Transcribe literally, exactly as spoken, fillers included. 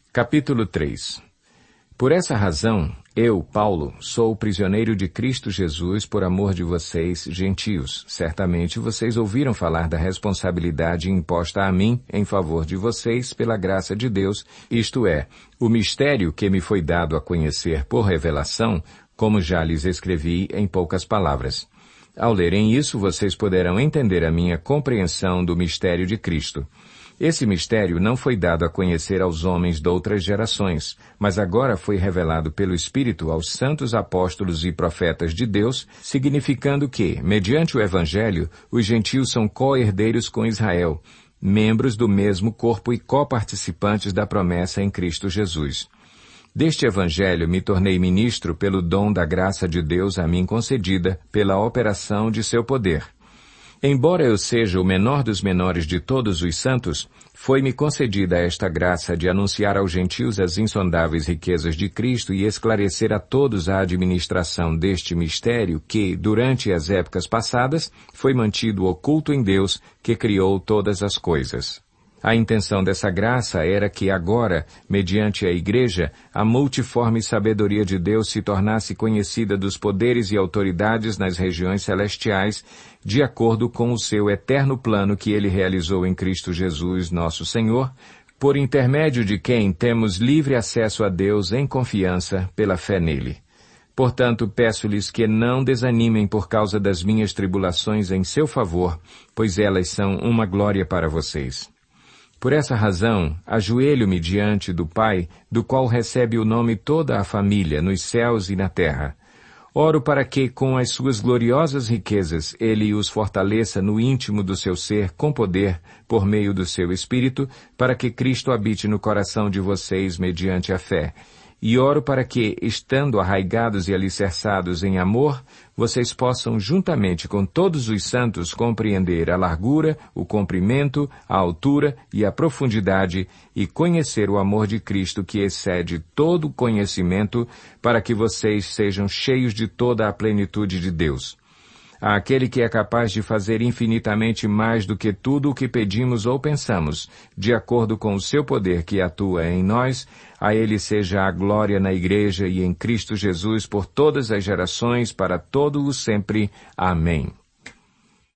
Capítulo três. Por essa razão, eu, Paulo, sou prisioneiro de Cristo Jesus por amor de vocês, gentios. Certamente vocês ouviram falar da responsabilidade imposta a mim em favor de vocês pela graça de Deus, isto é, o mistério que me foi dado a conhecer por revelação, como já lhes escrevi em poucas palavras. Ao lerem isso, vocês poderão entender a minha compreensão do mistério de Cristo. Esse mistério não foi dado a conhecer aos homens de outras gerações, mas agora foi revelado pelo Espírito aos santos apóstolos e profetas de Deus, significando que, mediante o Evangelho, os gentios são co-herdeiros com Israel, membros do mesmo corpo e coparticipantes da promessa em Cristo Jesus. Deste Evangelho me tornei ministro pelo dom da graça de Deus a mim concedida, pela operação de seu poder. Embora eu seja o menor dos menores de todos os santos, foi-me concedida esta graça de anunciar aos gentios as insondáveis riquezas de Cristo e esclarecer a todos a administração deste mistério que, durante as épocas passadas, foi mantido oculto em Deus, que criou todas as coisas. A intenção dessa graça era que agora, mediante a Igreja, a multiforme sabedoria de Deus se tornasse conhecida dos poderes e autoridades nas regiões celestiais, de acordo com o seu eterno plano que ele realizou em Cristo Jesus, nosso Senhor, por intermédio de quem temos livre acesso a Deus em confiança pela fé nele. Portanto, peço-lhes que não desanimem por causa das minhas tribulações em seu favor, pois elas são uma glória para vocês. Por essa razão, ajoelho-me diante do Pai, do qual recebe o nome toda a família, nos céus e na terra. Oro para que, com as suas gloriosas riquezas, ele os fortaleça no íntimo do seu ser com poder, por meio do seu Espírito, para que Cristo habite no coração de vocês mediante a fé. E oro para que, estando arraigados e alicerçados em amor, vocês possam, juntamente com todos os santos, compreender a largura, o comprimento, a altura e a profundidade, e conhecer o amor de Cristo que excede todo o conhecimento, para que vocês sejam cheios de toda a plenitude de Deus. Àquele que é capaz de fazer infinitamente mais do que tudo o que pedimos ou pensamos, de acordo com o seu poder que atua em nós, a ele seja a glória na Igreja e em Cristo Jesus por todas as gerações, para todo o sempre. Amém.